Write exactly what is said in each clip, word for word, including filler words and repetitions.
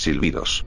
silbidos.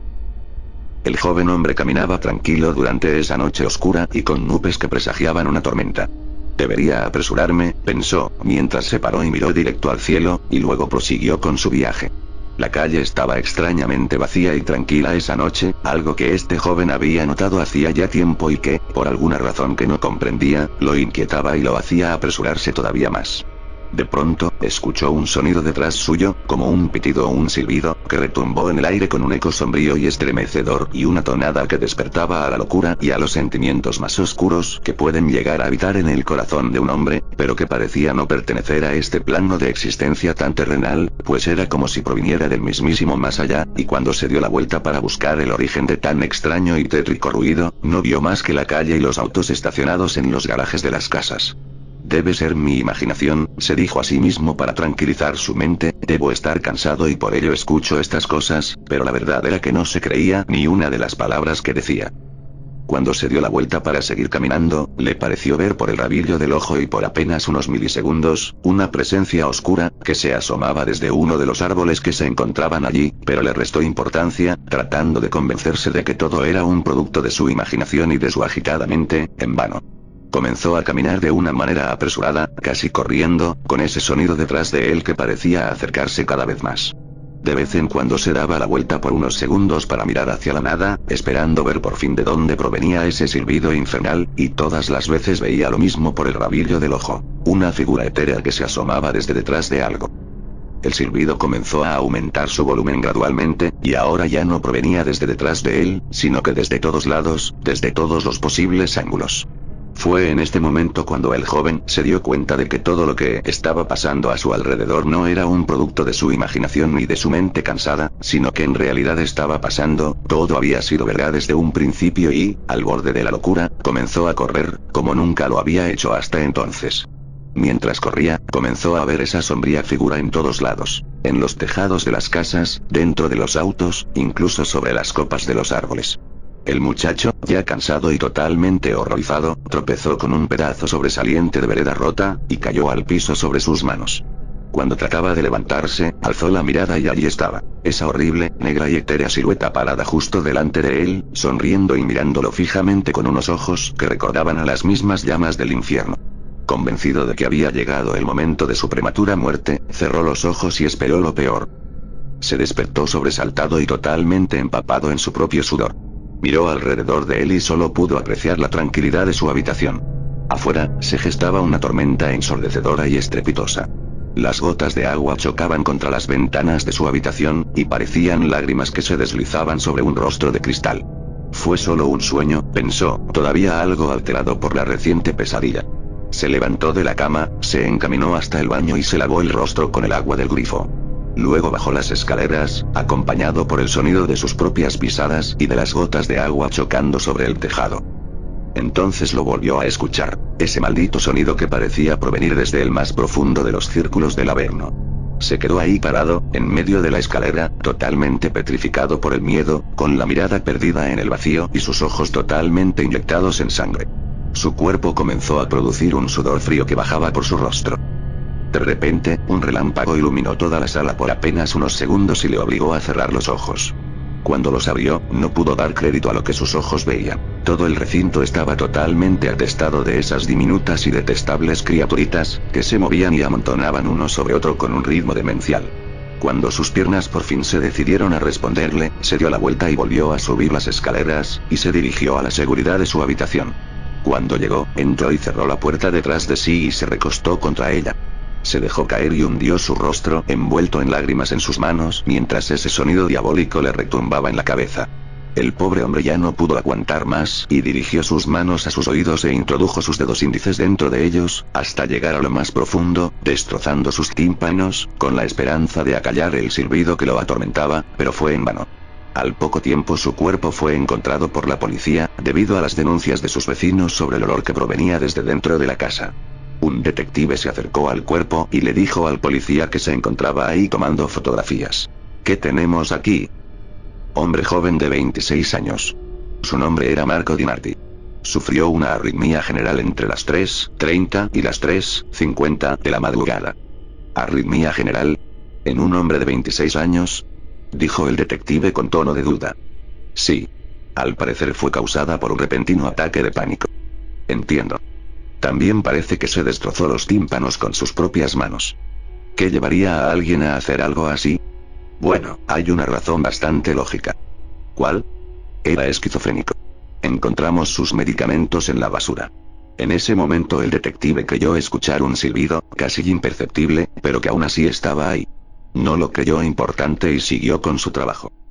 El joven hombre caminaba tranquilo durante esa noche oscura y con nubes que presagiaban una tormenta. Debería apresurarme, pensó, mientras se paró y miró directo al cielo, y luego prosiguió con su viaje. La calle estaba extrañamente vacía y tranquila esa noche, algo que este joven había notado hacía ya tiempo y que, por alguna razón que no comprendía, lo inquietaba y lo hacía apresurarse todavía más. De pronto, escuchó un sonido detrás suyo, como un pitido o un silbido, que retumbó en el aire con un eco sombrío y estremecedor y una tonada que despertaba a la locura y a los sentimientos más oscuros que pueden llegar a habitar en el corazón de un hombre, pero que parecía no pertenecer a este plano de existencia tan terrenal, pues era como si proviniera del mismísimo más allá, y cuando se dio la vuelta para buscar el origen de tan extraño y tétrico ruido, no vio más que la calle y los autos estacionados en los garajes de las casas. Debe ser mi imaginación, se dijo a sí mismo para tranquilizar su mente, debo estar cansado y por ello escucho estas cosas, pero la verdad era que no se creía ni una de las palabras que decía. Cuando se dio la vuelta para seguir caminando, le pareció ver por el rabillo del ojo y por apenas unos milisegundos, una presencia oscura, que se asomaba desde uno de los árboles que se encontraban allí, pero le restó importancia, tratando de convencerse de que todo era un producto de su imaginación y de su agitada mente, en vano. Comenzó a caminar de una manera apresurada, casi corriendo, con ese sonido detrás de él que parecía acercarse cada vez más. De vez en cuando se daba la vuelta por unos segundos para mirar hacia la nada, esperando ver por fin de dónde provenía ese silbido infernal, y todas las veces veía lo mismo por el rabillo del ojo, una figura etérea que se asomaba desde detrás de algo. El silbido comenzó a aumentar su volumen gradualmente, y ahora ya no provenía desde detrás de él, sino que desde todos lados, desde todos los posibles ángulos. Fue en este momento cuando el joven se dio cuenta de que todo lo que estaba pasando a su alrededor no era un producto de su imaginación ni de su mente cansada, sino que en realidad estaba pasando, todo había sido verdad desde un principio y, al borde de la locura, comenzó a correr, como nunca lo había hecho hasta entonces. Mientras corría, comenzó a ver esa sombría figura en todos lados, en los tejados de las casas, dentro de los autos, incluso sobre las copas de los árboles. El muchacho, ya cansado y totalmente horrorizado, tropezó con un pedazo sobresaliente de vereda rota, y cayó al piso sobre sus manos. Cuando trataba de levantarse, alzó la mirada y allí estaba, esa horrible, negra y etérea silueta parada justo delante de él, sonriendo y mirándolo fijamente con unos ojos que recordaban a las mismas llamas del infierno. Convencido de que había llegado el momento de su prematura muerte, cerró los ojos y esperó lo peor. Se despertó sobresaltado y totalmente empapado en su propio sudor. Miró alrededor de él y solo pudo apreciar la tranquilidad de su habitación. Afuera, se gestaba una tormenta ensordecedora y estrepitosa. Las gotas de agua chocaban contra las ventanas de su habitación, y parecían lágrimas que se deslizaban sobre un rostro de cristal. Fue solo un sueño, pensó, todavía algo alterado por la reciente pesadilla. Se levantó de la cama, se encaminó hasta el baño y se lavó el rostro con el agua del grifo. Luego bajó las escaleras, acompañado por el sonido de sus propias pisadas y de las gotas de agua chocando sobre el tejado. Entonces lo volvió a escuchar, ese maldito sonido que parecía provenir desde el más profundo de los círculos del Averno. Se quedó ahí parado, en medio de la escalera, totalmente petrificado por el miedo, con la mirada perdida en el vacío y sus ojos totalmente inyectados en sangre. Su cuerpo comenzó a producir un sudor frío que bajaba por su rostro. De repente, un relámpago iluminó toda la sala por apenas unos segundos y le obligó a cerrar los ojos. Cuando los abrió, no pudo dar crédito a lo que sus ojos veían. Todo el recinto estaba totalmente atestado de esas diminutas y detestables criaturitas, que se movían y amontonaban uno sobre otro con un ritmo demencial. Cuando sus piernas por fin se decidieron a responderle, se dio la vuelta y volvió a subir las escaleras, y se dirigió a la seguridad de su habitación. Cuando llegó, entró y cerró la puerta detrás de sí y se recostó contra ella. Se dejó caer y hundió su rostro envuelto en lágrimas en sus manos mientras ese sonido diabólico le retumbaba en la cabeza. El pobre hombre ya no pudo aguantar más y dirigió sus manos a sus oídos e introdujo sus dedos índices dentro de ellos, hasta llegar a lo más profundo, destrozando sus tímpanos, con la esperanza de acallar el silbido que lo atormentaba, pero fue en vano. Al poco tiempo su cuerpo fue encontrado por la policía, debido a las denuncias de sus vecinos sobre el olor que provenía desde dentro de la casa. Un detective se acercó al cuerpo y le dijo al policía que se encontraba ahí tomando fotografías. ¿Qué tenemos aquí? Hombre joven de veintiséis años. Su nombre era Marco Di Marti. Sufrió una arritmia general entre las tres treinta y las tres cincuenta de la madrugada. ¿Arritmia general? ¿En un hombre de veintiséis años? dijo el detective con tono de duda. Sí. Al parecer fue causada por un repentino ataque de pánico. Entiendo. También parece que se destrozó los tímpanos con sus propias manos. ¿Qué llevaría a alguien a hacer algo así? Bueno, hay una razón bastante lógica. ¿Cuál? Era esquizofrénico. Encontramos sus medicamentos en la basura. En ese momento el detective creyó escuchar un silbido, casi imperceptible, pero que aún así estaba ahí. No lo creyó importante y siguió con su trabajo.